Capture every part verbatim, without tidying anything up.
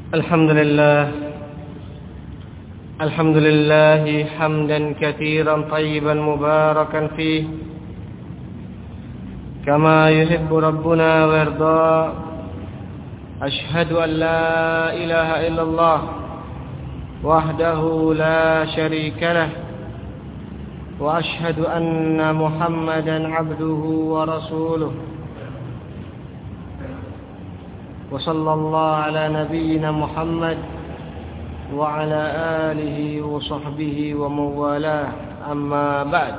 الحمد لله الحمد لله حمدا كثيرا طيبا مباركا فيه كما يحب ربنا ويرضى. أشهد أن لا إله إلا الله وحده لا شريك له وأشهد أن محمدا عبده ورسوله وصلى الله على نبينا محمد وعلى آله وصحبه ومن والاه. أما بعد.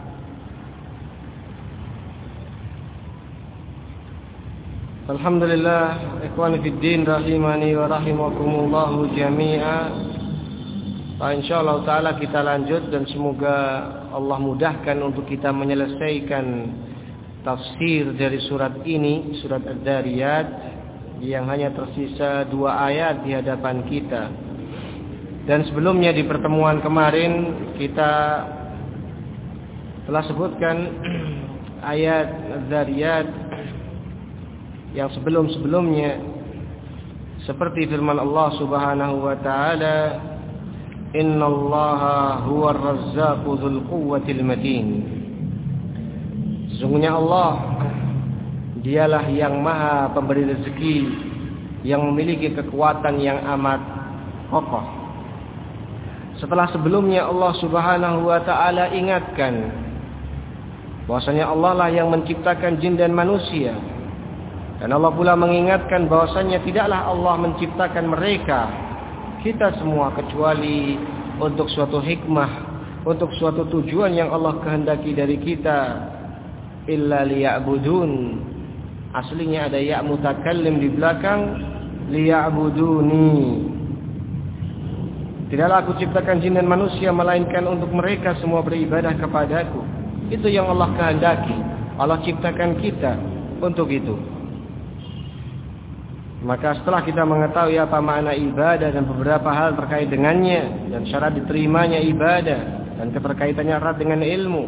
Alhamdulillah, ikhwani fid din rahimani wa rahimakumullah jami'a. Insyaallah taala kita lanjut dan semoga Allah mudahkan untuk kita menyelesaikan tafsir dari surat ini, surat Ad-Dariyat, yang hanya tersisa dua ayat di hadapan kita. Dan sebelumnya di pertemuan kemarin kita telah sebutkan ayat Ad-Dariyat yang sebelum-sebelumnya, seperti firman Allah Subhanahu wa taala, "Innallaha huwar razzaqu dzul quwwatil matin." Sesungguhnya Allah dialah yang maha pemberi rezeki, yang memiliki kekuatan yang amat kokoh. Setelah sebelumnya Allah Subhanahu wa taala ingatkan bahwasanya Allah lah yang menciptakan jin dan manusia. Dan Allah pula mengingatkan bahwasanya tidaklah Allah menciptakan mereka, kita semua, kecuali untuk suatu hikmah, untuk suatu tujuan yang Allah kehendaki dari kita. Illa liya'budun. Aslinya ada ya mutakallim di belakang, liya'buduni. Tidaklah aku ciptakan jin dan manusia melainkan untuk mereka semua beribadah kepadaku. Itu yang Allah kehendaki. Allah ciptakan kita untuk itu. Maka setelah kita mengetahui apa makna ibadah dan beberapa hal terkait dengannya dan syarat diterimanya ibadah dan keterkaitannya erat dengan ilmu,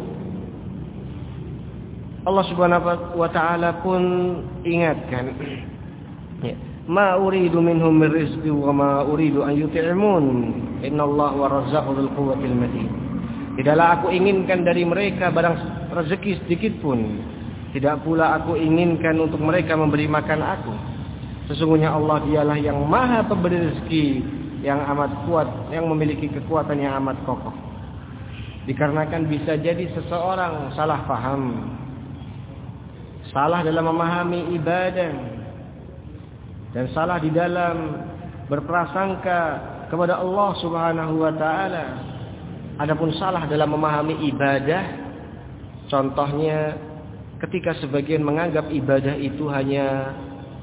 Allah Subhanahu wa taala pun ingatkan, "Ma uridu minhum min rizqi wa ma uridu an yut'imun. Innallaha war-razzaqu dzul quwwatil matin." Tidaklah aku inginkan dari mereka barang rezeki sedikit pun, tidak pula aku inginkan untuk mereka memberi makan aku. Sesungguhnya Allah dialah yang maha pemberi rezeki, yang amat kuat, yang memiliki kekuatan yang amat kokoh. Dikarenakan bisa jadi seseorang salah paham, salah dalam memahami ibadah, dan salah di dalam berprasangka kepada Allah Subhanahu wa taala. Adapun salah dalam memahami ibadah, contohnya ketika sebagian menganggap ibadah itu hanya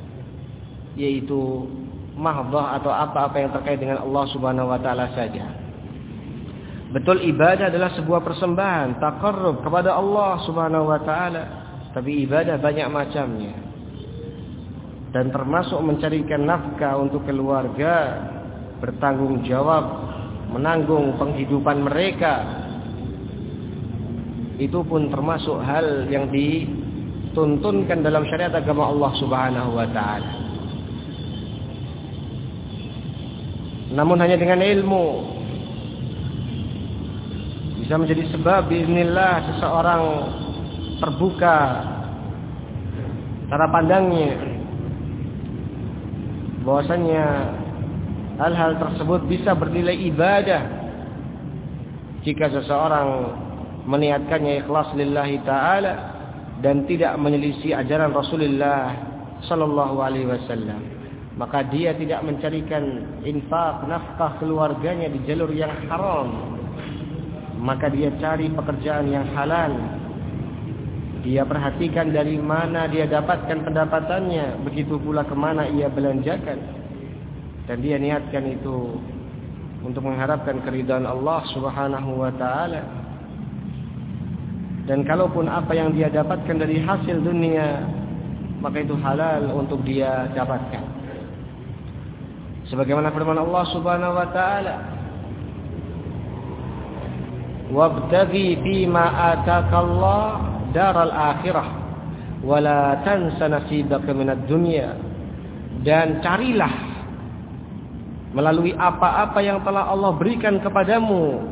yaitu mahdhah atau apa-apa yang terkait dengan Allah Subhanahu wa taala saja. Betul, ibadah adalah sebuah persembahan, taqarrub kepada Allah Subhanahu wa taala, tapi ibadah banyak macamnya. Dan termasuk mencarikan nafkah untuk keluarga, bertanggung jawab menanggung penghidupan mereka. Itu pun termasuk hal yang dituntunkan dalam syariat agama Allah Subhanahu wa taala. Namun hanya dengan ilmu bisa menjadi sebab biiznillah seseorang terbuka cara pandangnya, bahwasanya hal-hal tersebut bisa bernilai ibadah jika seseorang meniatkannya ikhlas lillahi ta'ala dan tidak menyelisih ajaran Rasulullah sallallahu alaihi wasallam. Maka dia tidak mencarikan infak, nafkah keluarganya di jalur yang haram. Maka dia cari pekerjaan yang halal. Dia perhatikan dari mana dia dapatkan pendapatannya, begitu pula kemana ia belanjakan. Dan dia niatkan itu untuk mengharapkan keridhaan Allah Subhanahu wa taala. Dan kalaupun apa yang dia dapatkan dari hasil dunia, maka itu halal untuk dia dapatkan. Sebagaimana firman Allah Subhanahu wa taala, "Wabtaghi fima atakallah daral akhirah wa la tansa nasibaka minad dunya." Dan carilah melalui apa-apa yang telah Allah berikan kepadamu.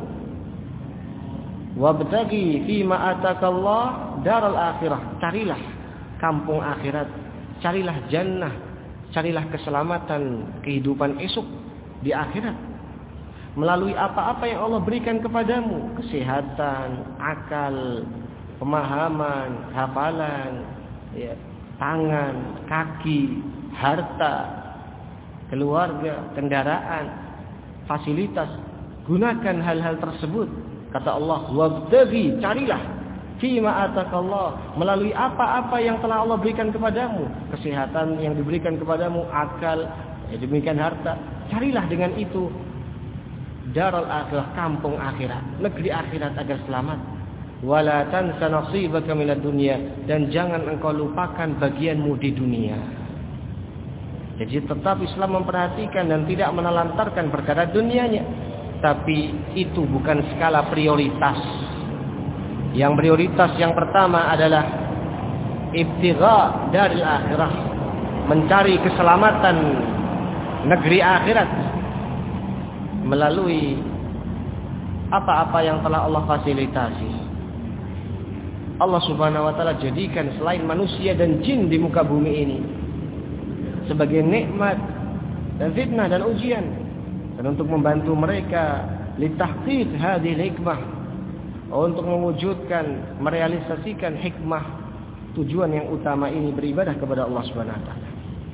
Wabtaghi fima atakallah daral akhirah. Carilah kampung akhirat, carilah jannah, carilah keselamatan kehidupan esok di akhirat melalui apa-apa yang Allah berikan kepadamu, kesehatan, akal, pemahaman, hafalan, ya, tangan, kaki, harta, keluarga, kendaraan, fasilitas. Gunakan hal-hal tersebut. Kata Allah, wabtaghi, carilah fima atakallah, melalui apa-apa yang telah Allah berikan kepadamu, kesehatan yang diberikan kepadamu, akal, ya demikian harta. Carilah dengan itu darul akhirah, kampung akhirat, negeri akhirat agar selamat. Wala tansa nasibaka minad dunya, dan jangan engkau lupakan bagianmu di dunia. Jadi tetap Islam memperhatikan dan tidak menelantarkan perkara dunianya, tapi itu bukan skala prioritas. Yang prioritas yang pertama adalah ibtigha daril akhirah, mencari keselamatan negeri akhirat melalui apa-apa yang telah Allah fasilitasi. Allah Subhanahu wa taala jadikan selain manusia dan jin di muka bumi ini sebagai nikmat dan fitnah dan ujian, dan untuk membantu mereka litahqiq hadhihi hikmah, untuk mewujudkan, merealisasikan hikmah tujuan yang utama ini, beribadah kepada Allah Subhanahu wa taala.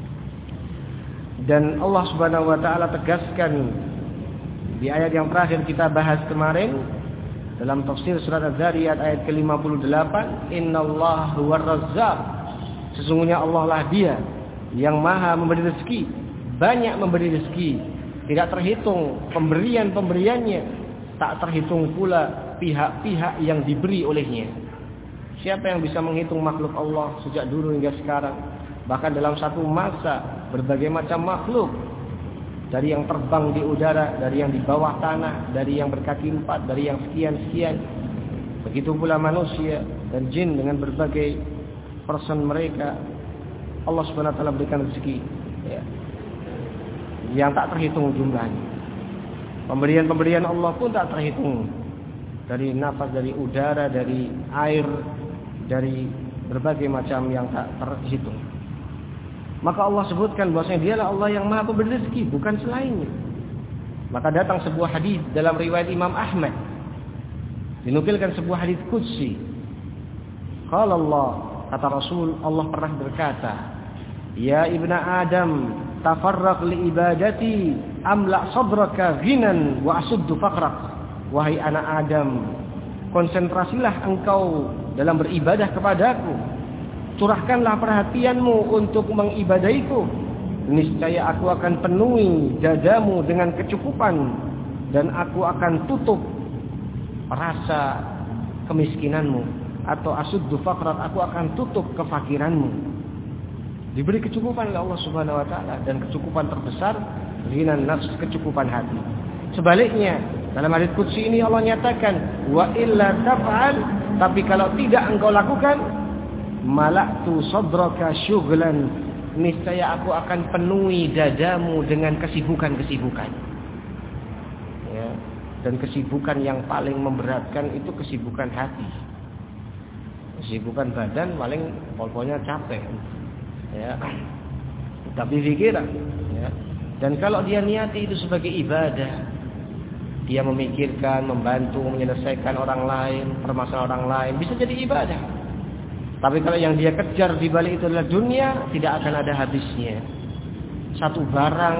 Dan Allah Subhanahu wa taala tegaskan di ayat yang terakhir kita bahas kemarin dalam tafsir surat Az-Zariyat ayat ke lima puluh delapan, innallaha huwar razzaq, sesungguhnya Allah lah Dia yang maha memberi rezeki, banyak memberi rezeki, tidak terhitung pemberian-pemberiannya, tak terhitung pula pihak-pihak yang diberi olehnya. Siapa yang bisa menghitung makhluk Allah sejak dulu hingga sekarang? Bahkan dalam satu masa berbagai macam makhluk, dari yang terbang di udara, dari yang di bawah tanah, dari yang berkaki empat, dari yang sekian-sekian. Begitu pula manusia dan jin dengan berbagai person mereka. Allah Subhanahu wa taala berikan rezeki, ya, yang tak terhitung jumlahnya. Pemberian-pemberian Allah pun tak terhitung. Dari nafas, dari udara, dari air, dari berbagai macam yang tak terhitung. Maka Allah sebutkan bahwasanya Dialah Allah yang maha pemberi rezeki, bukan selainnya. Maka datang sebuah hadis dalam riwayat Imam Ahmad, dinukilkan sebuah hadis qudsi. Qala Allah, kata Rasul, Allah pernah berkata, ya ibna Adam, tafarraq li ibadati amla sadraka ghinan wa asuddu faqrak. Wahai anak Adam, konsentrasilah engkau dalam beribadah kepadaku, curahkanlah perhatianmu untuk mengibadaiku, niscaya aku akan penuhi dadamu dengan kecukupan, dan aku akan tutup rasa kemiskinanmu, atau asuddu faqrak, aku akan tutup kefakiranmu. Diberi kecukupan oleh Allah Subhanahu wa taala, dan kecukupan terbesar ghinan nafs, kecukupan hati. Sebaliknya, dalam hadis qudsi ini Allah nyatakan, wa illa taf'al, tapi kalau tidak engkau lakukan, malaktu sadraka syughlan, niscaya aku akan penuhi dadamu dengan kesibukan-kesibukan. Ya, dan kesibukan yang paling memberatkan itu kesibukan hati. Kesibukan badan paling pokoknya capek. Ya. Tapi pikiran, ya. Dan kalau dia niati itu sebagai ibadah, dia memikirkan, membantu, menyelesaikan orang lain, permasalahan orang lain, bisa jadi ibadah. Tapi kalau yang dia kejar di balik itu adalah dunia, tidak akan ada habisnya. Satu barang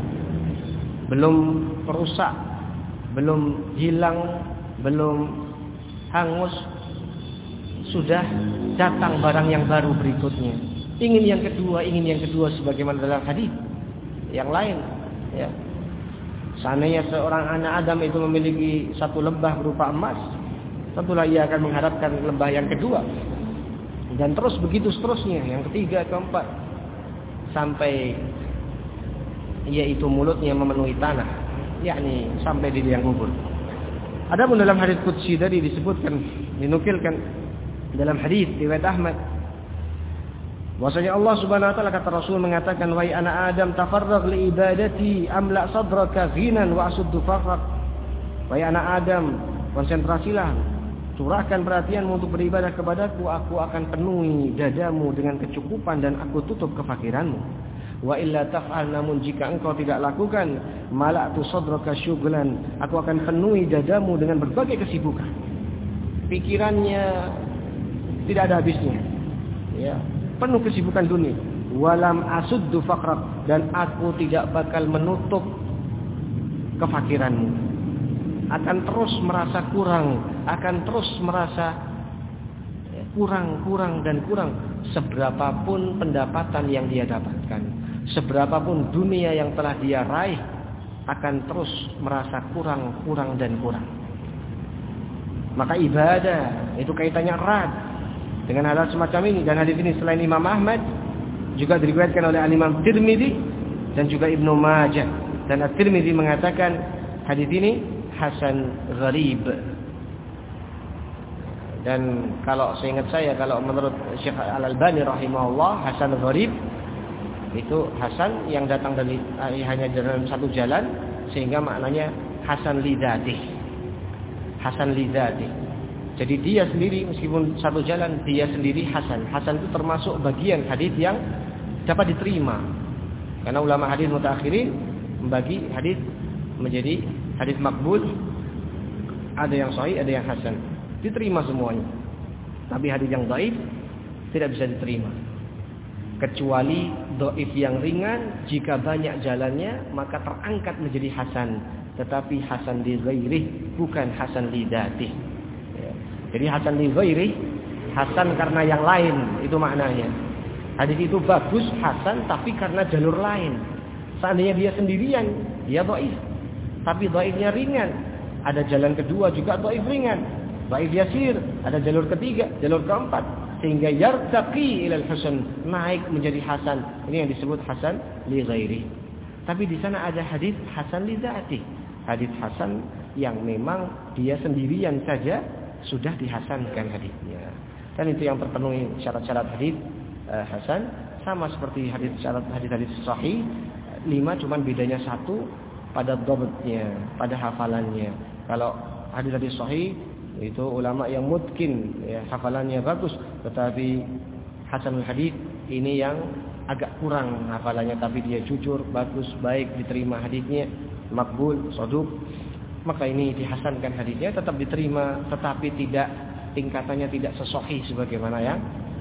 belum perusak, belum hilang, belum hangus, sudah datang barang yang baru berikutnya. Ingin yang kedua, ingin yang kedua, sebagaimana dalam hadis yang lain. Ya. Seandainya seorang anak Adam itu memiliki satu lembah berupa emas, tentulah ia akan mengharapkan lembah yang kedua. Dan terus begitu seterusnya, yang ketiga, keempat, sampai yaitu mulutnya memenuhi tanah, yakni sampai di liang kubur. Adapun dalam hadis qudsi tadi disebutkan, dinukilkan dalam hadis riwayat Ahmad, Bahwasanya Allah Subhanahu wa taala, kata Rasul mengatakan, wahai anak Adam, tafarragh li ibadati amla sadraka ghinan wa asuddu faqrak. Wahai anak Adam, konsentrasilah, curahkan perhatianmu untuk beribadah kepadaku, aku akan penuhi dadamu dengan kecukupan dan aku tutup kefakiranmu. Wa illa taf'al, namun jika engkau tidak lakukan, mala'tu sadraka syughlan, aku akan penuhi dadamu dengan berbagai kesibukan. Pikirannya tidak ada habisnya. Ya, penuh kesibukan dunia. Walam asuddu faqrak, dan aku tidak bakal menutup kefakiranmu. Akan terus merasa kurang, akan terus merasa kurang, kurang dan kurang. Seberapapun pendapatan yang dia dapatkan, seberapapun dunia yang telah dia raih, akan terus merasa kurang, kurang dan kurang. Maka ibadah itu kaitannya erat dengan hal semacam ini. Dan hadis ini selain Imam Ahmad juga diriwayatkan oleh Imam Tirmidzi dan juga Ibnu Majah. Dan At-Tirmidzi mengatakan hadis ini hasan gharib. Dan kalau seingat saya, kalau menurut Syekh Al-Albani rahimahullah, hasan gharib itu hasan yang datang dari hanya dalam satu jalan, sehingga maknanya hasan lidzatih. Hasan lidzatih. Jadi dia sendiri meskipun satu jalan, dia sendiri hasan. Hasan itu termasuk bagian hadis yang dapat diterima. Karena ulama hadis mutaakhirin membagi hadis menjadi hadis makbul, ada yang sahih, ada yang hasan. Diterima semuanya. Tapi hadis yang dhaif tidak bisa diterima. Kecuali dhaif yang ringan, jika banyak jalannya maka terangkat menjadi hasan. Tetapi hasan li ghairih, bukan hasan li dzatih. Ya. Jadi hasan li ghairih, hasan karena yang lain, itu maknanya. Hadis itu bagus, hasan, tapi karena jalur lain. Seandainya dia sendirian, dia dhaif. Tapi dhaifnya ringan. Ada jalan kedua juga dhaif ringan. Dhaif yasir, ada jalur ketiga, jalur keempat, sehingga yartaqi ilal hasan, naik menjadi hasan. Ini yang disebut hasan li ghairi. Tapi di sana ada hadis hasan li dzati. Hadis hasan yang memang dia sendirian saja sudah dihasankan hadisnya. Dan itu yang terpenuhi syarat-syarat hadis uh, hasan, sama seperti hadis syarat hadis-hadis sahih. Lima, cuman bedanya satu pada dhabtnya, pada hafalannya. Kalau hadis-hadis sahih itu ulama yang mutkin, ya, hafalannya bagus, tetapi hasanul hadis ini yang agak kurang hafalannya, tapi dia jujur, bagus, baik, diterima hadisnya, makbul, shaduk, maka ini dihasankan hadisnya, tetap diterima, tetapi tidak tingkatannya tidak sesahih sebagaimana yang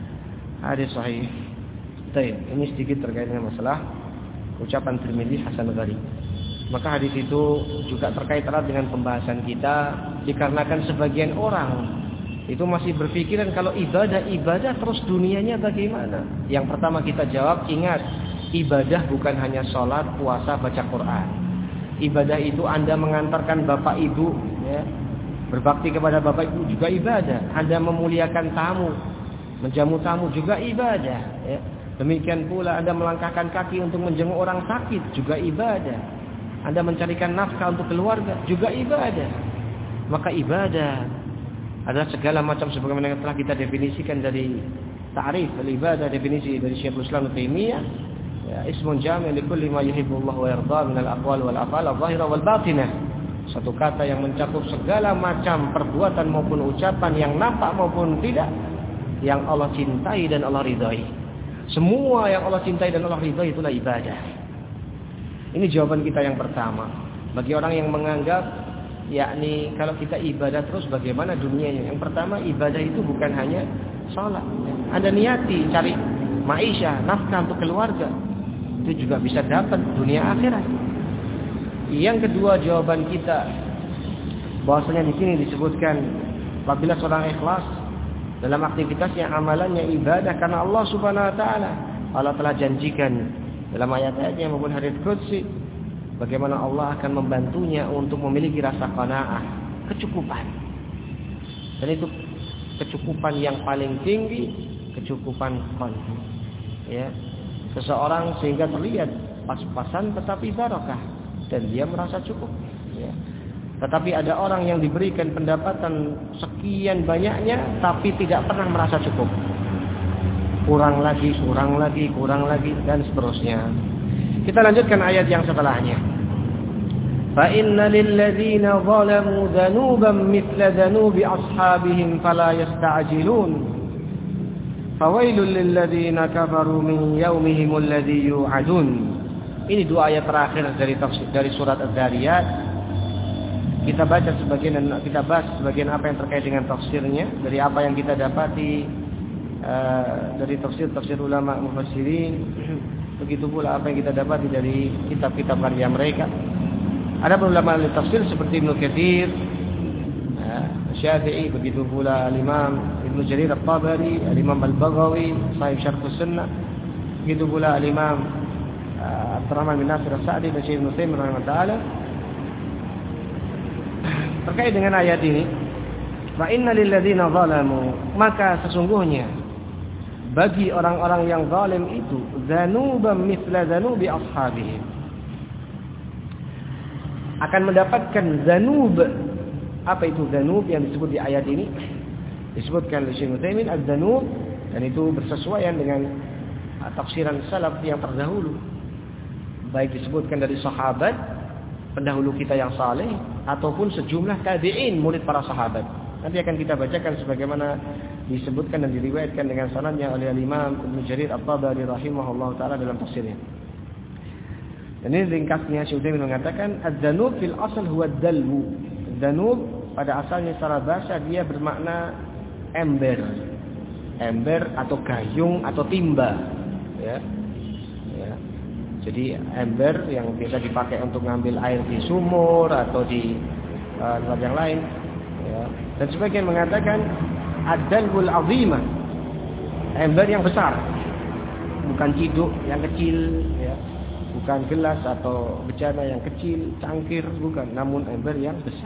hadis sahih. Baik, ini sedikit terkait dengan masalah ucapan Tirmidzi hasan gharib. Maka hadis itu juga terkait erat dengan pembahasan kita, dikarenakan sebagian orang itu masih berpikiran kalau ibadah-ibadah terus dunianya bagaimana. Yang pertama kita jawab, ingat, ibadah bukan hanya sholat, puasa, baca Quran. Ibadah itu Anda mengantarkan bapak ibu, ya, berbakti kepada bapak ibu juga ibadah. Anda memuliakan tamu, menjamu tamu juga ibadah, ya. Demikian pula Anda melangkahkan kaki untuk menjenguk orang sakit juga ibadah. Anda mencarikan nafkah untuk keluarga juga ibadah. Maka ibadah adalah segala macam sebagaimana yang telah kita definisikan dari ta'rif al-ibadah, definisi dari Syekhul Islam Taimiyah, ya, ismun jami' li kulli ma yuhibbullah wa yarda min al-aqwal wal af'al adh-dhahira wal batinah. Satu kata yang mencakup segala macam perbuatan maupun ucapan yang nampak maupun tidak, yang Allah cintai dan Allah ridai. Semua yang Allah cintai dan Allah ridai itulah ibadah. Ini jawaban kita yang pertama. Bagi orang yang menganggap, yakni kalau kita ibadah terus bagaimana dunianya? Yang pertama, ibadah itu bukan hanya sholat. Anda niati cari maisha, nafkah untuk keluarga, itu juga bisa dapat dunia akhirat. Yang kedua, jawaban kita bahwasanya di sini disebutkan apabila seorang ikhlas dalam aktivitasnya, amalannya ibadah karena Allah Subhanahu wa taala, Allah telah janjikan dalam ayat-ayatnya maupun hadits qudsi bagaimana Allah akan membantunya untuk memiliki rasa qanaah, kecukupan. Dan itu kecukupan yang paling tinggi, kecukupan qalbi. Ya. Seseorang sehingga terlihat pas-pasan tetapi barakah dan dia merasa cukup, ya. Tetapi ada orang yang diberikan pendapatan sekian banyaknya tapi tidak pernah merasa cukup. kurang lagi, kurang lagi, kurang lagi, dan seterusnya. Kita lanjutkan ayat yang setelahnya. Fa inna lil ladzina zalamu dzanuban mithla dzanubi ashabihim fala yasta'jilun. Fawailul lil ladzina kafaru min yaumihim alladzi yu'adun. Ini dua ayat terakhir dari tafsir dari surat Az-Zariyat. Kita baca sebagian dan kita bahas sebagian apa yang terkait dengan tafsirnya dari apa yang kita dapati Uh, dari tafsir-tafsir ulama mufassirin, begitu pula apa yang kita dapati dari kitab-kitab karya mereka. Ada ulama ahli tafsir seperti Ibnu Katsir, uh, Syafi'i, begitu pula Al-Imam Ibnu Jarir At-Tabari, Al-Imam Al-Baghawi, Sahib Syarh Sunnah, begitu pula Al-Imam uh, Abdurrahman bin Nasir As-Sa'di dan Syekh Ibnu Taimiyah rahimahullah terkait dengan ayat ini. Fa inna lil ladzina zalamu, maka sesungguhnya bagi orang-orang yang zalim itu zanuban mithla zanubi ashabihim, akan mendapatkan zanub. Apa itu zanub yang disebut di ayat ini? Disebutkan oleh Syekh Utsaimin az-zanub, dan itu bersesuaian dengan tafsiran salaf yang terdahulu, baik disebutkan dari sahabat pendahulu kita yang saleh ataupun sejumlah tabi'in murid para sahabat. Nanti akan kita bacakan sebagaimana disebutkan dan diriwayatkan dengan sanadnya oleh Imam Ibnu Jarir At-Tabari rahimahullah taala dalam tafsirnya. Dan ini ringkasnya Syekh Utsaimin mengatakan az-zanub fil asal huwa ad-dalbu. Zanub pada asalnya secara bahasa dia bermakna ember. Ember atau gayung atau timba, ya. Ya. Jadi ember yang biasa dipakai untuk ngambil air di sumur atau di uh, tempat yang lain, ya. Dan sebagian mengatakan ad-dalbul azimah, ember yang besar, bukan ciduk yang kecil, ya. Bukan gelas atau bejana yang kecil, cangkir, bukan, namun ember yang besar.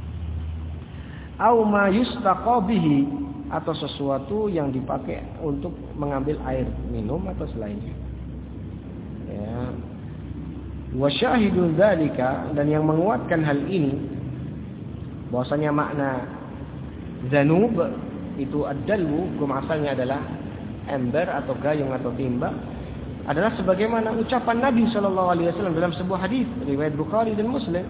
Au ma yustaqa bihi, atau sesuatu yang dipakai untuk mengambil air minum atau selainnya. Ya. Wa syahidun dzalika, dan yang menguatkan hal ini bahwasanya makna zanub itu ad-dalbu, hukum asalnya adalah ember atau gayung atau timba, adalah sebagaimana ucapan Nabi sallallahu alaihi wasallam dalam sebuah hadis riwayat Bukhari dan Muslim.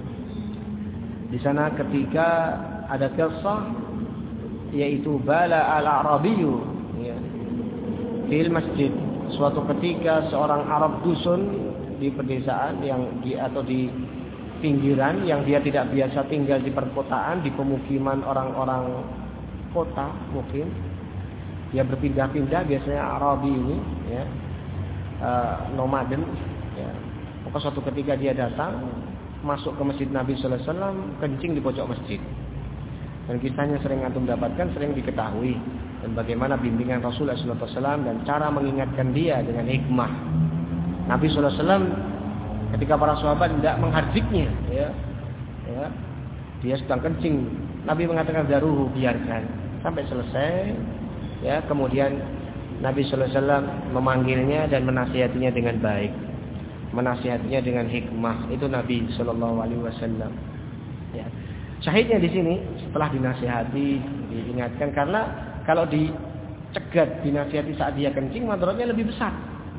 Di sana ketika ada kisah, yaitu bala al-Arabiyyu, ya, di masjid. Suatu ketika seorang Arab dusun di pedesaan yang di atau di pinggiran yang dia tidak biasa tinggal di perkotaan, di pemukiman orang-orang kota mungkin, dia berpindah-pindah, biasanya Arabi ini, ya, uh, nomaden, ya. Maka suatu ketika dia datang masuk ke masjid Nabi sallallahu alaihi wasallam, kencing di pojok masjid. Dan kisahnya sering antum dapatkan, sering diketahui, dan bagaimana bimbingan Rasulullah sallallahu alaihi wasallam dan cara mengingatkan dia dengan hikmah. Nabi sallallahu alaihi wasallam ketika para sahabat tidak menghardiknya, ya, ya, dia sedang kencing, Nabi mengatakan daruhu, biarkan sampai selesai, ya. Kemudian Nabi sallallahu alaihi wasallam memanggilnya dan menasihatinya dengan baik, menasihatinya dengan hikmah. Itu Nabi sallallahu alaihi wasallam, ya. Syahidnya di sini setelah dinasihati, diingatkan, karena kalau dicegat, dinasihati saat dia kencing, madaratnya lebih besar.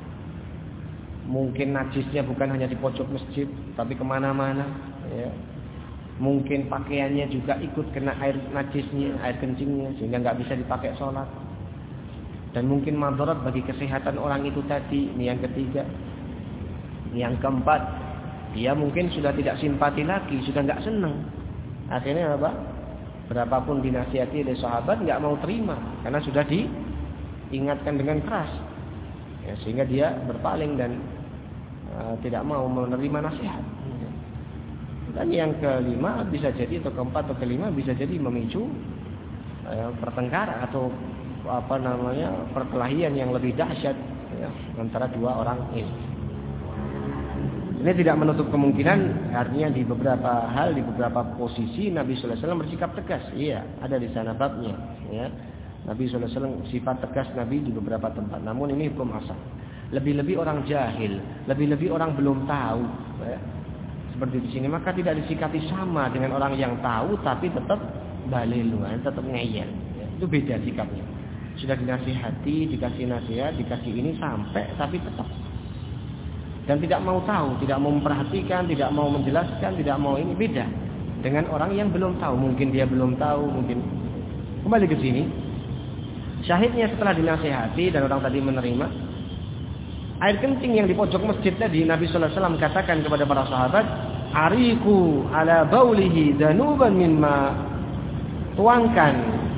Mungkin najisnya bukan hanya di pojok masjid, tapi kemana-mana, ya. Mungkin pakaiannya juga ikut kena air najisnya, air kencingnya, sehingga nggak bisa dipakai sholat. Dan mungkin madarat bagi kesehatan orang itu tadi. Ini yang ketiga. Yang keempat, dia mungkin sudah tidak simpati lagi, sudah nggak senang. Akhirnya apa? Berapapun dinasihati oleh sahabat nggak mau terima, karena sudah diingatkan dengan keras, ya, sehingga dia berpaling dan uh, tidak mau menerima nasihat. Dan yang kelima bisa jadi, atau keempat atau kelima bisa jadi memicu uh, pertengkaran atau apa namanya perkelahian yang lebih dahsyat, ya, antara dua orang ini. Ini tidak menutup kemungkinan, artinya di beberapa hal, di beberapa posisi Nabi sallallahu alaihi wasallam bersikap tegas. Iya, ada di sana babnya, ya. Nabi sallallahu alaihi wasallam sifat tegas Nabi di beberapa tempat. Namun ini hukum asal. Lebih-lebih orang jahil, lebih-lebih orang belum tahu, ya. Seperti di sini, maka tidak disikapi sama dengan orang yang tahu tapi tetap balil, tetap ngeyel, ya. Itu beda sikapnya. Sudah dinasihati, dikasih nasihat, dikasih ini sampai tapi tetap dan tidak mau tahu, tidak mau memperhatikan, tidak mau menjelaskan, tidak mau ini. Beda dengan orang yang belum tahu. Mungkin dia belum tahu, mungkin kembali ke sini. Syahidnya setelah dinasihati dan orang tadi menerima, air kencing yang di pojok masjid tadi, Nabi sallallahu alaihi wasallam katakan kepada para sahabat, "Ariku ala baulihi danuban mimma." Tuangkan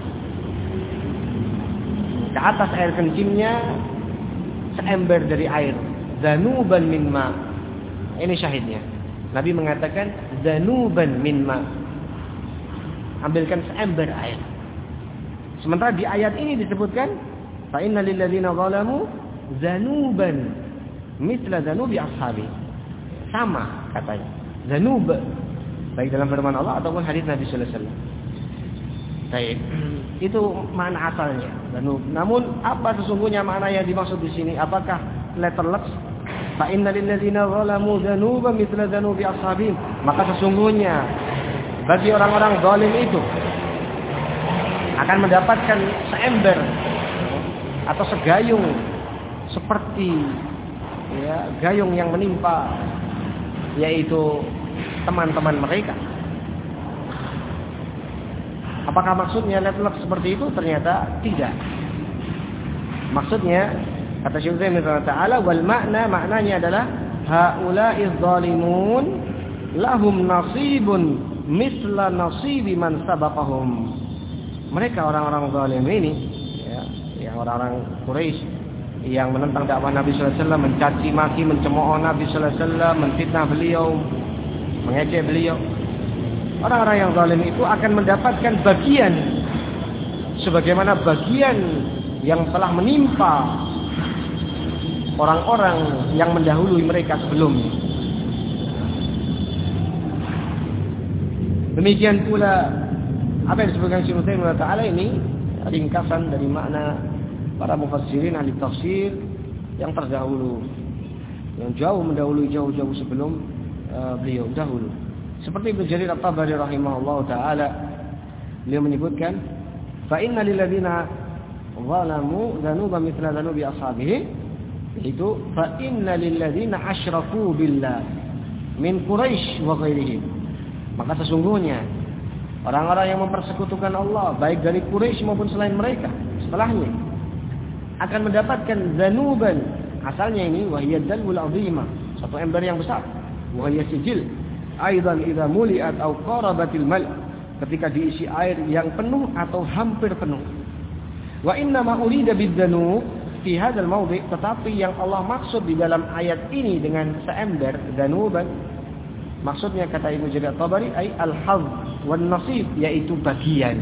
ke atas air kencingnya seember dari air. Danuban mimma. Ini syahidnya. Nabi mengatakan danuban mimma. Ambilkan seember air. Sementara di ayat ini disebutkan fa innal ladzina zalamu zanuban mithla zanubi ashabi. Sama katanya. Zanub baik dalam firman Allah ataupun hadis Nabi sallallahu alaihi wasallam. Baik. Itu makna asalnya. Zanub. Namun apa sesungguhnya makna yang dimaksud di sini? Apakah letterless? Fa innal ladzina zalamu zanuban mithla zanubi ashabi. Maka sesungguhnya bagi orang-orang zalim itu akan mendapatkan seember atau segayung seperti ya, gayung yang menimpa yaitu teman-teman mereka. Apakah maksudnya letlek seperti itu? Ternyata tidak. Maksudnya kata Syekh Utsaimin Ta'ala wal makna, maknanya adalah haula'iz zalimun lahum nasibun misla nasibi man sabaqahum. Mereka orang-orang zalim ini ya, yang orang-orang Quraisy yang menentang dakwah Nabi sallallahu alaihi wasallam, mencaci maki, mencemooh Nabi sallallahu alaihi wasallam, menfitnah beliau, mengejek beliau. Orang-orang yang zalim itu akan mendapatkan bagian sebagaimana bagian yang telah menimpa orang-orang yang mendahului mereka sebelumnya. Demikian pula apa yang disebutkan Syekh Utsaimin Ta'ala ini ringkasan dari makna para mufassirin ahli tafsir yang terdahulu, yang jauh mendahului jauh-jauh sebelum uh, beliau dahulu. Seperti Ibnu Jarir At-Tabari rahimahullah taala, beliau menyebutkan fa inna lil ladzina zalamu dzanuban mithla dzanubi ashabihim, itu fa inna lil ladzina asyraku billah min Quraisy wa ghairihim. Maka sesungguhnya orang-orang yang mempersekutukan Allah baik dari Quraisy maupun selain mereka setelahnya akan mendapatkan zanuban. Asalnya ini wahiyad dalwul azimah, satu ember yang besar. Wahiyas sijil aidan idza muliat au qarabatil mal, ketika diisi air yang penuh atau hampir penuh. Wa inna ma urida bidzanub fi hadzal mawdi', tetapi yang Allah maksud di dalam ayat ini dengan seember zanuban, maksudnya kata Ibnu Jarir At-Tabari ay al-hadz wan nasib, yaitu bagian.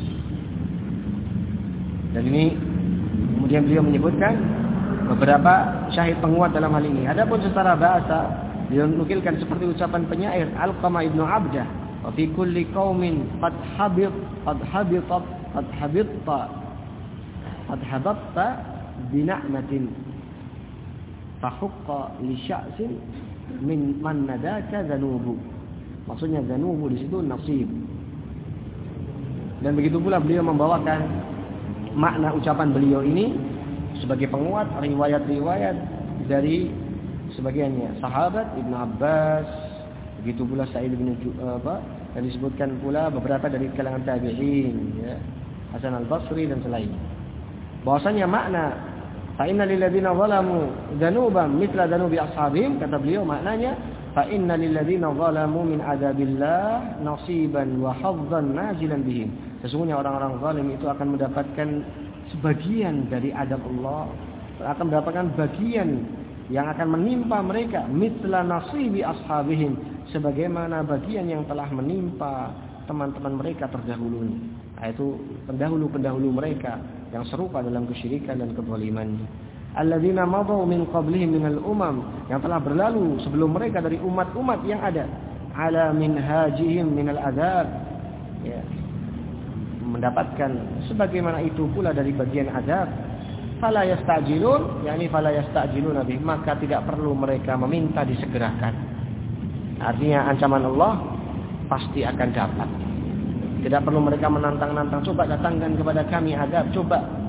Dan ini kemudian beliau menyebutkan beberapa syahid penguat dalam hal ini. Adapun secara bahasa beliau nukilkan seperti ucapan penyair Alqamah ibnu Abdah, wa fi kulli qaumin qad habit qad habitat qad habitta qad habatta bi na'matin tahaqqa li sya'sin min man nadaka zanubu. Maksudnya zanubu di situ nasib. Dan begitu pula beliau membawakan makna ucapan beliau ini sebagai penguat riwayat-riwayat dari sebagiannya sahabat Ibnu Abbas, begitu pula Sa'id bin apa dan disebutkan pula beberapa dari kalangan tabi'in ya, Hasan al-Basri dan selain. Bahwasanya makna fa inna lil ladzina zalamu dzanuban mithla dzanubi ashabihim, kata beliau maknanya fa inna lil ladzina zalamu min adzabillah nasiban wa hazzan nazilan bihim. Sesungguhnya orang-orang zalim itu akan mendapatkan sebagian dari adab Allah, akan mendapatkan bagian yang akan menimpa mereka mithla nasibi ashabihim, sebagaimana bagian yang telah menimpa teman-teman mereka terdahulu, yaitu pendahulu-pendahulu mereka yang serupa dalam kesyirikan dan kezaliman. Alladzina madaw min qablihim minal umam, yang telah berlalu sebelum mereka dari umat-umat yang ada, ala minhajihim minal adzab, ya, mendapatkan sebagaimana itu pula dari bagian azab. Fala yastajilun, yakni fala yastajiluna bih, maka tidak perlu mereka meminta disegerakan. Artinya ancaman Allah pasti akan dapat. Tidak perlu mereka menantang-nantang, coba datangkan kepada kami azab, coba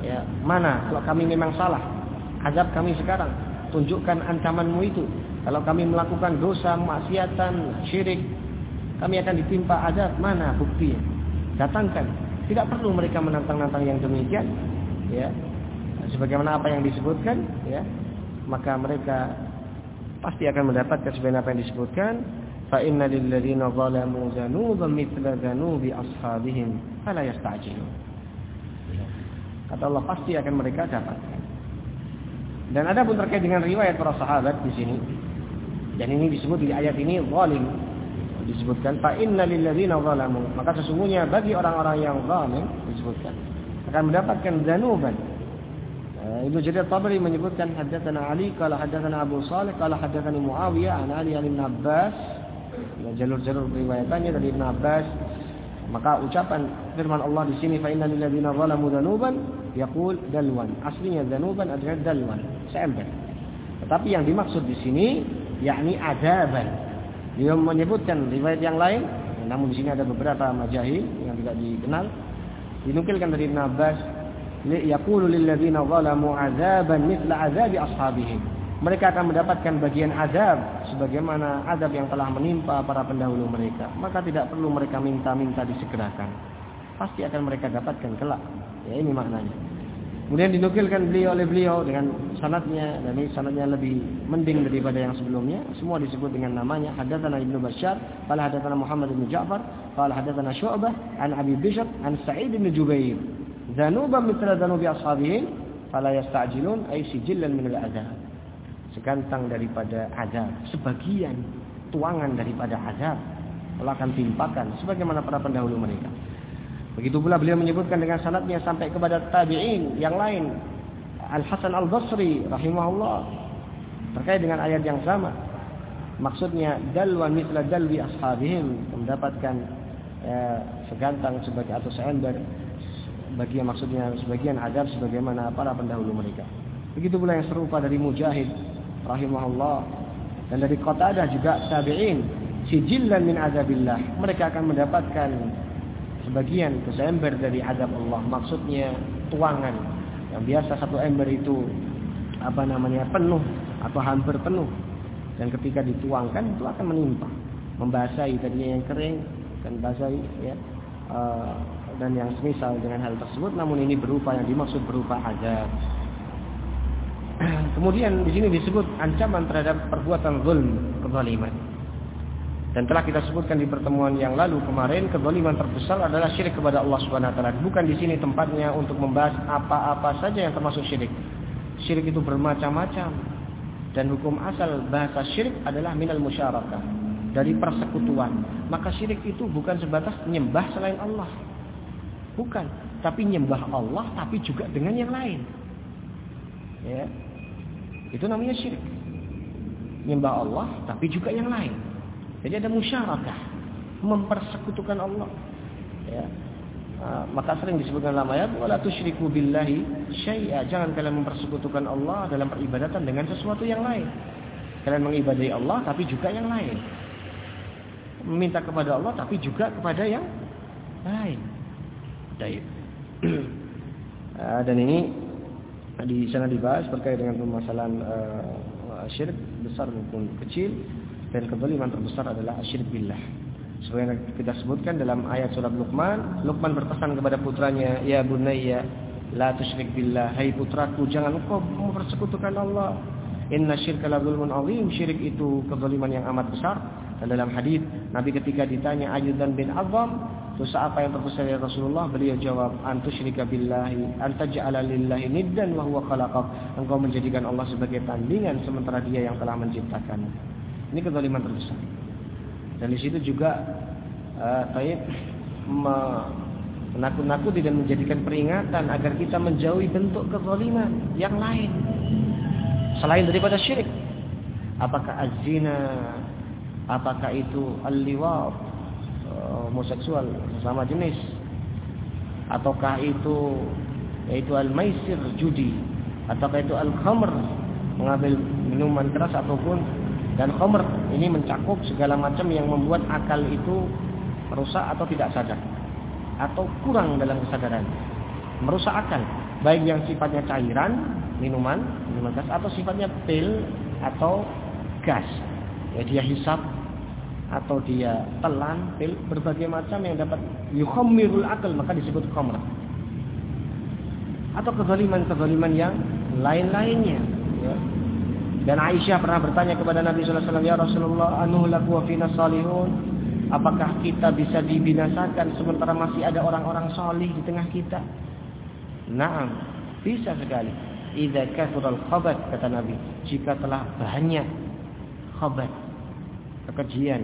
Ya, mana kalau kami memang salah, azab kami sekarang. Tunjukkan ancamanmu itu. Kalau kami melakukan dosa, maksiatan, syirik, kami akan ditimpa azab. Mana buktinya? Datangkan. Tidak perlu mereka menantang-nantang yang demikian. Ya, sebagaimana apa yang disebutkan, ya, maka mereka pasti akan mendapatkan sebagaimana apa yang disebutkan. Fa inna lil ladzina zalamu dzanuban mithla dzanubi ashabihim fala yasta'jilun. Kata Allah, pasti akan mereka dapatkan. Dan ada pun terkait dengan riwayat para sahabat di sini. Dan ini disebut di ayat ini zalim. Disebutkan fa inna lil ladzina zalamu, maka sesungguhnya bagi orang-orang yang zalim disebutkan akan mendapatkan dzanuban. Ibnu Jarir Tabari menyebutkan haddatsana Ali qala haddatsana Abu Shalih qala haddatsani Muawiyah an Ali bin Abbas. Jalur-jalur riwayatannya dari Ibnu Abbas. Maka ucapan firman Allah di sini fa innal ladzina zalamu dzanuban yaqul dalwan. Aslinya dzanuban adalah dalwan, seember. Tetapi yang dimaksud di sini yakni adaban. Dia menyebutkan riwayat yang lain, namun di sini ada beberapa majahil yang tidak dikenal. Dinukilkan dari Ibnu Abbas, yaqulu lil ladzina zalamu azaban mithla azabi ashabihim. Mereka akan mendapatkan bagian azab sebagaimana azab yang telah menimpa para pendahulu mereka. Maka tidak perlu mereka minta-minta disegerakan. Pasti akan mereka dapatkan kelak. Ya, ini maknanya. Kemudian dinukilkan beliau oleh beliau dengan sanadnya, dan ini sanadnya lebih mending daripada yang sebelumnya. Semua disebut dengan namanya. Haddatsana Ibnu Bashar, qala haddatsana Muhammad bin Ja'far, qala haddatsana Syu'bah an Abi Bishr an Sa'id bin Jubair. Dzanuban mithla dzanubi ashabihim fala yasta'jilun ay sijillan min al-'adzab. Segantang daripada azab, sebagian tuangan daripada azab Allah akan timpakan sebagaimana para pendahulu mereka. Begitu pula beliau menyebutkan dengan sanadnya sampai kepada tabi'in yang lain, Al-Hasan Al-Basri rahimahullah, terkait dengan ayat yang sama. Maksudnya dalwan mithla dalwi ashabihim, mendapatkan eh, segantang sebagai atau seember bagian, maksudnya sebagian azab sebagaimana para pendahulu mereka. Begitu pula yang serupa dari Mujahid rahimahullah dan dari Qatadah juga tabi'in, sijillan min azabillah. Mereka akan mendapatkan sebagian kesember dari azab Allah. Maksudnya tuangan. Yang biasa satu ember itu apa namanya penuh atau hampir penuh. Dan ketika dituangkan itu akan menimpa, membasahi tadinya yang kering dan basahi, ya. Uh, dan yang semisal dengan hal tersebut. Namun ini berupa yang dimaksud berupa azab. Kemudian di sini disebut ancaman terhadap perbuatan zulm, kezaliman. Dan telah kita sebutkan di pertemuan yang lalu kemarin, kezaliman terbesar adalah syirik kepada Allah Subhanahu wa taala. Bukan di sini tempatnya untuk membahas apa-apa saja yang termasuk syirik. Syirik itu bermacam-macam. Dan hukum asal bahasa syirik adalah minal musyarakah, dari persekutuan. Maka syirik itu bukan sebatas menyembah selain Allah. Bukan, tapi menyembah Allah tapi juga dengan yang lain. Ya. Itu namanya syirik. Menyembah Allah tapi juga yang lain. Jadi ada musyarakah, mempersekutukan Allah. Ya. Uh, maka sering disebutkan dalam ayat wala tusyriku billahi syai'a. Jangan kalian mempersekutukan Allah dalam peribadatan dengan sesuatu yang lain. Kalian mengibadahi Allah tapi juga yang lain. Meminta kepada Allah tapi juga kepada yang lain. Baik. uh, dan ini di sana dibahas terkait dengan permasalahan uh, syirik besar maupun kecil, dan kezaliman terbesar adalah syirik billah. Sebagaimana kita sebutkan dalam ayat surat Luqman, Luqman berpesan kepada putranya, ya bunayya la tusyrik billah, hai putraku jangan engkau mempersekutukan Allah. Inna syirka la dzulmun azim, syirik itu kezaliman yang amat besar. Dan dalam hadis Nabi ketika ditanya ayudan bin azam, dosa apa yang terbesar ya Rasulullah? Beliau jawab, antusyrika billahi, antaj'ala lillahi niddan wa huwa khalaqak. Engkau menjadikan Allah sebagai tandingan sementara Dia yang telah menciptakan. Ini kezaliman terbesar. Dan di situ juga uh, Taib menakut-nakuti dan menjadikan peringatan agar kita menjauhi bentuk kezaliman yang lain selain daripada syirik. Apakah az-zina, apakah itu al-liwat, homoseksual sesama jenis, ataukah itu yaitu al-maisir, judi, ataukah itu al-khamr, mengambil minuman keras ataupun, dan khamr ini mencakup segala macam yang membuat akal itu merusak atau tidak sadar atau kurang dalam kesadaran, merusak akal. baik yang sifatnya cairan, minuman, minuman gas, atau sifatnya pil atau gas. Ya, dia hisap atau dia telan, pil, berbagai macam yang dapat yukhammirul akal, maka disebut khamr. Atau kezaliman-kezaliman yang lain-lainnya. Ya. Dan Aisyah pernah bertanya kepada Nabi sallallahu alaihi wasallam, "Ya Rasulullah, anuhlaku wa fina salihun?" Apakah kita bisa dibinasakan sementara masih ada orang-orang salih di tengah kita? Naam, bisa sekali. Idza kathural khabath, kata Nabi, jika telah banyak khabath, kekejian,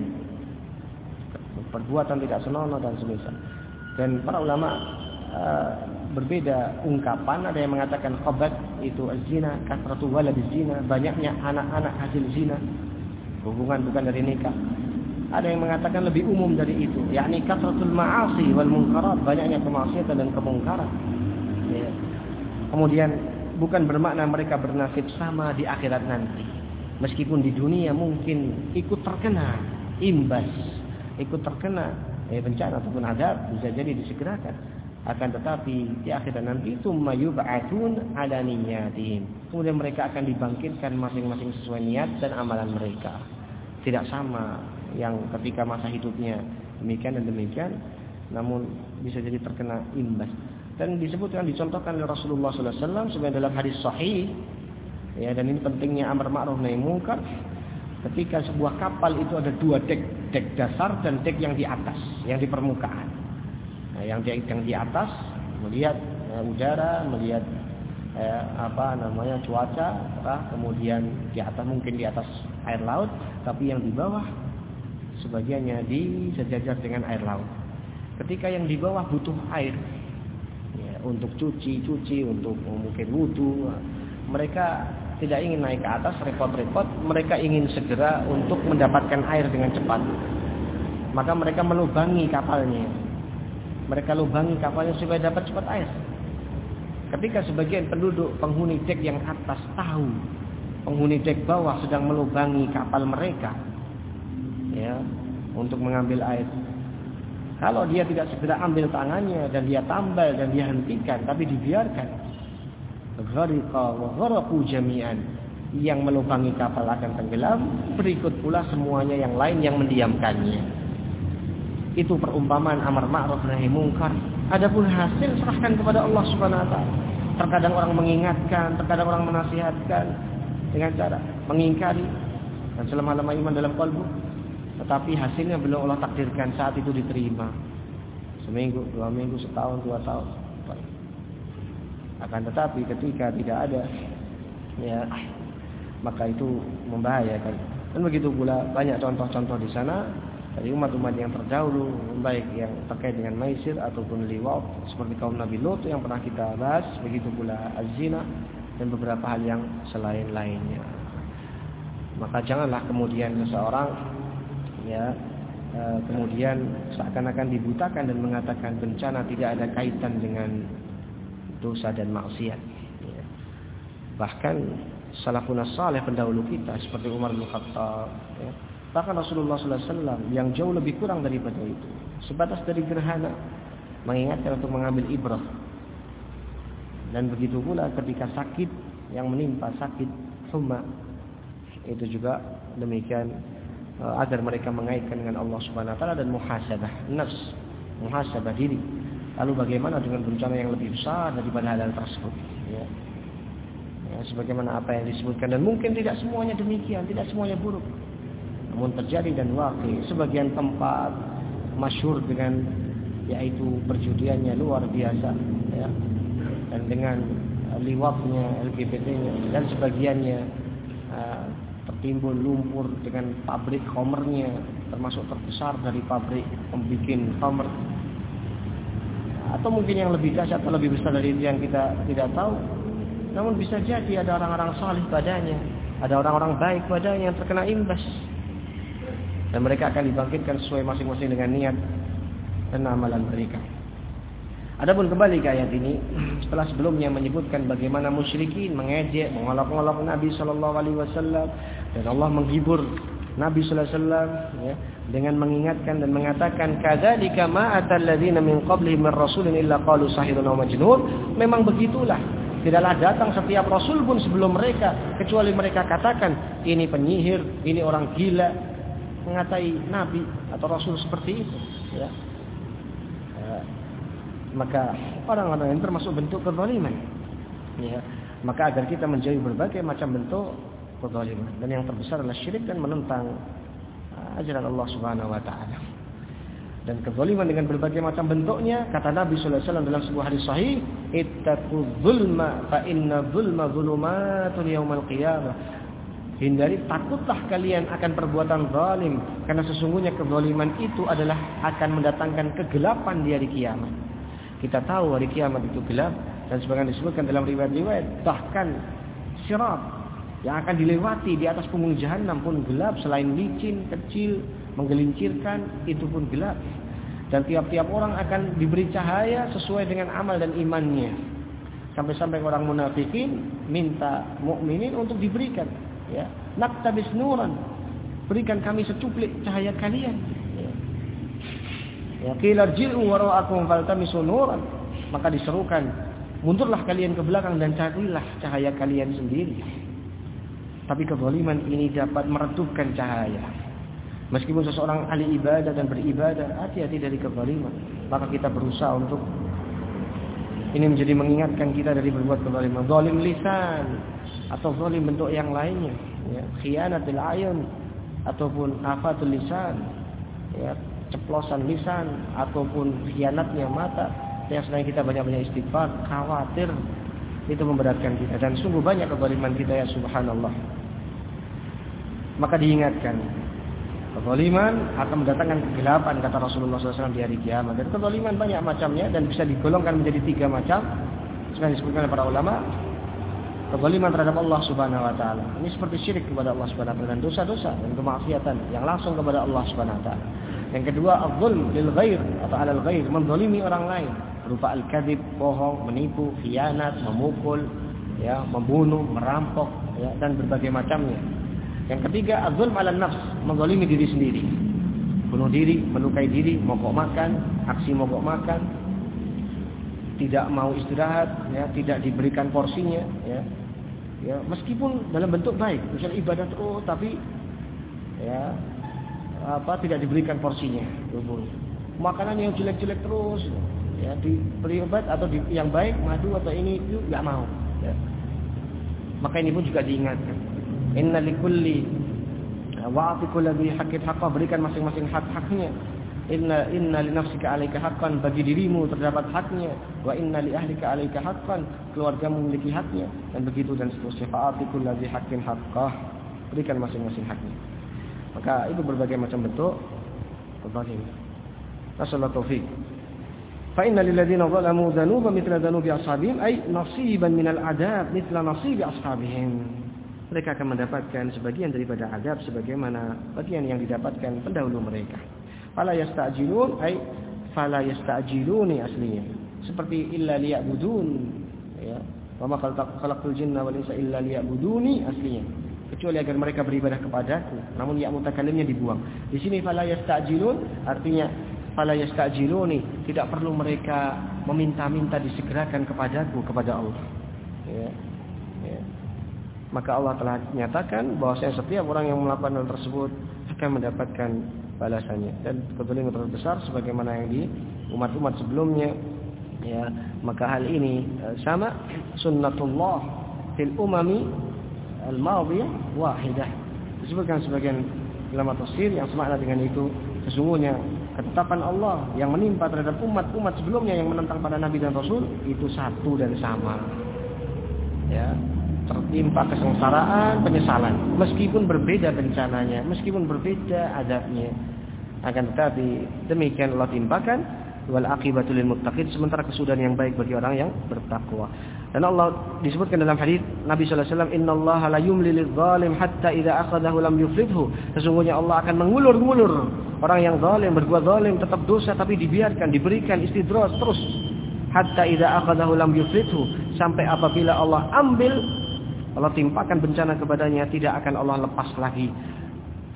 perbuatan tidak senonoh dan semisal. Dan para ulama uh, berbeda ungkapan. Ada yang mengatakan khabath itu az-zina, kathratu waladiz zina, banyaknya anak-anak hasil zina, hubungan bukan dari nikah. Ada yang mengatakan lebih umum dari itu, yakni kathratul ma'asi wal munkarat, banyaknya kemaksiatan dan kemungkaran. Ya. Kemudian bukan bermakna mereka bernasib sama di akhirat nanti. Meskipun di dunia mungkin ikut terkena imbas, ikut terkena eh, bencana ataupun adab, bisa jadi disegerakan. Akan tetapi di akhirat nanti itu mayub'atun ala niyatihim. Kemudian mereka akan dibangkitkan masing-masing sesuai niat dan amalan mereka. Tidak sama yang ketika masa hidupnya demikian dan demikian, namun bisa jadi terkena imbas. Dan disebutkan, dicontohkan oleh Rasulullah sallallahu alaihi wasallam sebagai dalam hadis sahih. Ya, dan ini pentingnya amar ma'ruf nahi munkar. Ketika sebuah kapal itu ada dua dek, dek dasar dan dek yang di atas, yang di permukaan. Nah, yang di yang di atas melihat ya, udara, melihat eh, apa namanya cuaca, apa, kemudian di atas mungkin di atas air laut, tapi yang di bawah sebagiannya disejajar dengan air laut. Ketika yang di bawah butuh air ya, untuk cuci-cuci, untuk mungkin wudu, mereka tidak ingin naik ke atas repot-repot, mereka ingin segera untuk mendapatkan air dengan cepat. Maka mereka melubangi kapalnya. Mereka lubangi kapalnya supaya dapat cepat air. Ketika sebagian penduduk penghuni dek yang atas tahu penghuni dek bawah sedang melubangi kapal mereka, ya, untuk mengambil air. Kalau dia tidak segera ambil tangannya dan dia tambal dan dia hentikan, tapi dibiarkan, ghariqa wa gharaqu jami'an, yang melubangi kapal akan tenggelam, berikut pula semuanya yang lain yang mendiamkannya. Itu perumpamaan amar ma'ruf nahi munkar. Adapun hasil serahkan kepada Allah Subhanahu wa taala. Terkadang orang mengingatkan, terkadang orang menasihatkan dengan cara mengingkari dan selama-lama iman dalam kalbu. Tetapi hasilnya belum Allah takdirkan saat itu diterima. Seminggu, dua minggu, setahun, dua tahun. Akan tetapi ketika tidak ada, ya, maka itu membahayakan. Dan begitu pula banyak contoh-contoh di sana dari umat-umat yang terdahulu, baik yang terkait dengan maisir ataupun liwat, seperti kaum Nabi Lut yang pernah kita bahas. Begitu pula az-zina dan beberapa hal yang selain-lainnya. Maka janganlah kemudian seseorang ya e, kemudian seakan-akan dibutakan dan mengatakan bencana tidak ada kaitan dengan dosa dan maksiat. Ya. Bahkan salafun saleh pendahulu kita seperti Umar bin Khattab, ya, bahkan Rasulullah sallallahu alaihi wasallam yang jauh lebih kurang daripada itu, sebatas dari gerhana mengingatkan untuk mengambil ibrah. Dan begitu pula ketika sakit yang menimpa, sakit humma, itu juga demikian, agar mereka mengaitkan dengan Allah Subhanahu wa taala dan muhasabah nafs, muhasabah diri. Lalu bagaimana dengan bencana yang lebih besar daripada hal tersebut, ya. Ya, sebagaimana apa yang disebutkan, dan mungkin tidak semuanya demikian, tidak semuanya buruk. Namun terjadi dan waqi, sebagian tempat masyhur dengan yaitu perjudiannya luar biasa, ya. Dan dengan liwatnya, L G B T-nya, dan sebagiannya uh, tertimbun lumpur dengan pabrik khamrnya, termasuk terbesar dari pabrik pembikin khamr. Atau mungkin yang lebih dahsyat atau lebih besar dari itu yang kita tidak tahu. Namun bisa jadi ada orang-orang salih padanya, ada orang-orang baik padanya yang terkena imbas. Dan mereka akan dibangkitkan sesuai masing-masing dengan niat dan amalan mereka. Adapun kembali ke ayat ini, setelah sebelumnya menyebutkan bagaimana musyrikin mengejek, mengolok-olok Nabi sallallahu alaihi wasallam, dan Allah menghibur Nabi sallallahu alaihi wasallam ya, dengan mengingatkan dan mengatakan kadzalika ma atal ladzina min qablihim min rasulin illa qalu sahirun aw majnun. Memang begitulah. Tidaklah datang setiap rasul pun sebelum mereka kecuali mereka katakan ini penyihir, ini orang gila, mengatai nabi atau rasul seperti itu ya. Ya. Maka orang-orang ini termasuk bentuk kezaliman ya. Maka agar kita menjauhi berbagai macam bentuk kezaliman, dan yang terbesar adalah syirik dan menentang ajaran Allah Subhanahu wa taala. Dan kezaliman dengan berbagai macam bentuknya, kata Nabi sallallahu alaihi wasallam dalam sebuah hadis sahih, ittaqul zulma fa inna zulma zulumatun yaumal qiyamah. Hindari, takutlah kalian akan perbuatan zalim, karena sesungguhnya kezaliman itu adalah akan mendatangkan kegelapan di hari kiamat. Kita tahu hari kiamat itu gelap, dan sebagaimana disebutkan dalam riwayat-riwayat, bahkan sirat yang akan dilewati di atas punggung jahanam pun gelap, selain licin, kecil, menggelincirkan, itu pun gelap. Dan tiap-tiap orang akan diberi cahaya sesuai dengan amal dan imannya. Sampai-sampai orang munafikin minta mukminin untuk diberikan, ya, naktabis nuran, berikan kami secuplik cahaya kalian. Ya, qila irji'u wara'akum faltamisu nuran, maka diserukan, mundurlah kalian ke belakang dan carilah cahaya kalian sendiri. Tapi kezaliman ini dapat meredupkan cahaya. Meskipun seseorang ahli ibadah dan beribadah, hati-hati dari kezaliman. Maka kita berusaha untuk ini menjadi mengingatkan kita dari berbuat kezaliman. Zalim lisan atau zalim bentuk yang lainnya, ya, khianatul ayun ataupun afatul lisan, ya, ceplosan lisan ataupun khianatnya mata. Yang sedang kita banyak-banyak istighfar, khawatir itu memberatkan kita, dan sungguh banyak kezaliman kita ya subhanallah. Maka diingatkan, kezaliman akan mendatangkan kegelapan, kata Rasulullah shallallahu alaihi wasallam, di hari kiamat. Dan kezaliman banyak macamnya dan bisa digolongkan menjadi tiga macam. Sebenarnya disebutkan oleh para ulama, kezaliman terhadap Allah Subhanahu wa taala. Ini seperti syirik kepada Allah Subhanahu wa taala dan dosa-dosa dan kemaksiatan yang langsung kepada Allah Subhanahu wa taala. Yang kedua, az-zulm lil ghair atau 'alal ghair, menzalimi orang lain berupa al-kadzib, bohong, menipu, khianat, memukul, ya, membunuh, merampok, ya, dan berbagai macamnya. Yang ketiga, az-zulm 'alan nafs, menzalimi diri sendiri. Bunuh diri, melukai diri, mogok makan, aksi mogok makan, tidak mau istirahat, ya, tidak diberikan porsinya, ya. Ya, meskipun dalam bentuk baik, misalnya ibadah terus tapi ya apa tidak diberikan porsinya, tubuh. Makanan yang jelek-jelek terus, ya, diberi obat atau di, yang baik, madu atau ini itu enggak mau, ya. Maka ini pun juga diingatkan. Inna likulli wa'ati kulli bi haqqin haqqa, berikan masing-masing hak-haknya. Inna inna li nafsika 'alaika haqqan, bagi dirimu terdapat haknya. Wa inna li ahlika 'alaika haqqan, keluargamu memiliki haknya, dan begitu dan seterusnya. Fa'ati kulli bi haqqin haqqah, berikan masing-masing haknya. Maka itu berbagai macam bentuk kezaliman. Nasallahu taufik. Fa inna lil ladzina zalamu dzanuban mithla dzanubi ashabihim, ay nasiban minal adab mithla nasibi ashabihim. Mereka akan mendapatkan sebagian daripada adab sebagaimana bagian yang didapatkan pendahulu mereka. Fala yasta'jilun, ay fala yasta'jiluni aslinya. Seperti illa liya'budun, ya. Wa ma khalaqtul jinna wal insa illa liya'buduni aslinya. Kecuali agar mereka beribadah kepadaku. Namun ya mutakallimnya dibuang. Di sini fala yasta'jilun artinya fala yasta'jiluni, tidak perlu mereka meminta-minta disegerakan kepadaku, kepada Allah. Ya. Ya. Maka Allah telah nyatakan bahwasanya setiap orang yang melakukan hal tersebut akan mendapatkan balasannya. Dan kezaliman terbesar sebagaimana yang di umat-umat sebelumnya, ya, maka hal ini sama sunnatullah fil umami al-madiyah wahidah. Disebutkan sebagian ulama tafsir yang semakna dengan itu, sesungguhnya ketetapan Allah yang menimpa terhadap umat-umat sebelumnya yang menentang pada nabi dan rasul itu satu dan sama. Ya, tertimpa kesengsaraan, penyesalan, meskipun berbeda bencananya, meskipun berbeda adabnya, akan tetapi demikian Allah timpakan. Wal aqibatu lil muttaqin, sementara kesudahan yang baik bagi orang yang bertakwa. Dan Allah disebutkan dalam hadis Nabi sallallahu alaihi wasallam, innallaha la yumli lidz zalim hatta idza akhadahu lam yuflithu. Sesungguhnya Allah akan mengulur-ngulur orang yang zalim, berbuat zalim, tetap dosa tapi dibiarkan, diberikan istidraj terus. Hatta idza akhadahu lam yuflithu, sampai apabila Allah ambil, Allah timpakan bencana kepadanya, tidak akan Allah lepas lagi.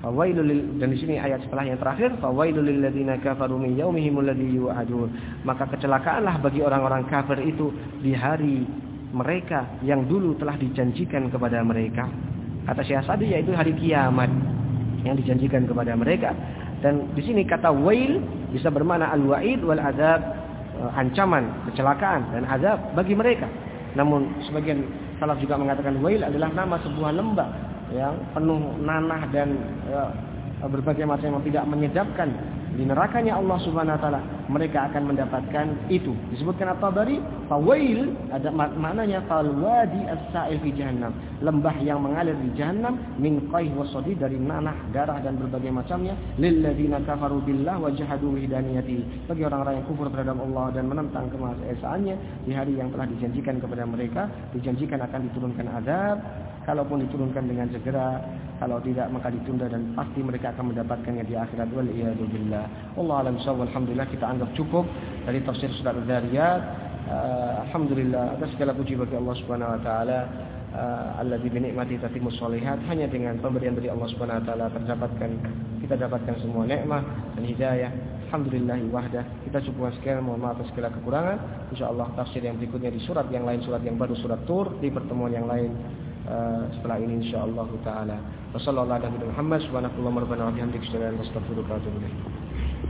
Fawailul lil, dan di sini ayat setelah yang terakhir, fawailul lil ladzina kafaru min yaumihim alladzi yu'adun. Maka kecelakaanlah bagi orang-orang kafir itu di hari mereka yang dulu telah dijanjikan kepada mereka. Kata Syekh Sa'di yaitu hari kiamat yang dijanjikan kepada mereka. Dan di sini kata wail bisa bermakna al-wa'id wal azab, ancaman, kecelakaan dan azab bagi mereka. Namun sebagian salaf juga mengatakan wail adalah nama sebuah lembah yang penuh nanah dan ya, berbagai macam yang tidak menyedapkan. Di nerakanya Allah Subhanahu wa taala mereka akan mendapatkan itu. Disebutkan At-Tabari, fawail ada maknanya falwadi as-sa'il fi jahannam, lembah yang mengalir di jahannam min qayh wasadi, dari nanah, darah dan berbagai macamnya, lil ladzina kafaru billah wa jahadu hidaniyati, bagi orang-orang yang kufur terhadap Allah dan menentang kemahaesaannya di hari yang telah dijanjikan kepada mereka. Dijanjikan akan diturunkan azab, kalaupun diturunkan dengan segera, kalau tidak maka ditunda dan pasti mereka akan mendapatkannya di akhirat. Wal iyadu billah. Allah alam sawab. Alhamdulillah kita anggap cukup dari tafsir surat Al-Dzariyat. Uh, Alhamdulillah atas segala puji bagi Allah Subhanahu wa taala, uh, alladzi bi ni'mati tatimmus shalihat. Hanya dengan pemberian dari Allah Subhanahu wa taala terdapatkan kita dapatkan semua nikmat dan hidayah. Alhamdulillah wahdah. Kita cukupkan sekian, mohon maaf atas segala kekurangan. Insyaallah tafsir yang berikutnya di surat yang lain, surat yang baru, surat Tur, di pertemuan yang lain uh, setelah ini insyaallah taala. Wassallallahu ala nabiyina Muhammad subhanakallahumma rabbana wa bihamdika asyhadu an la ilaha illa anta astaghfiruka wa atubu ilaik.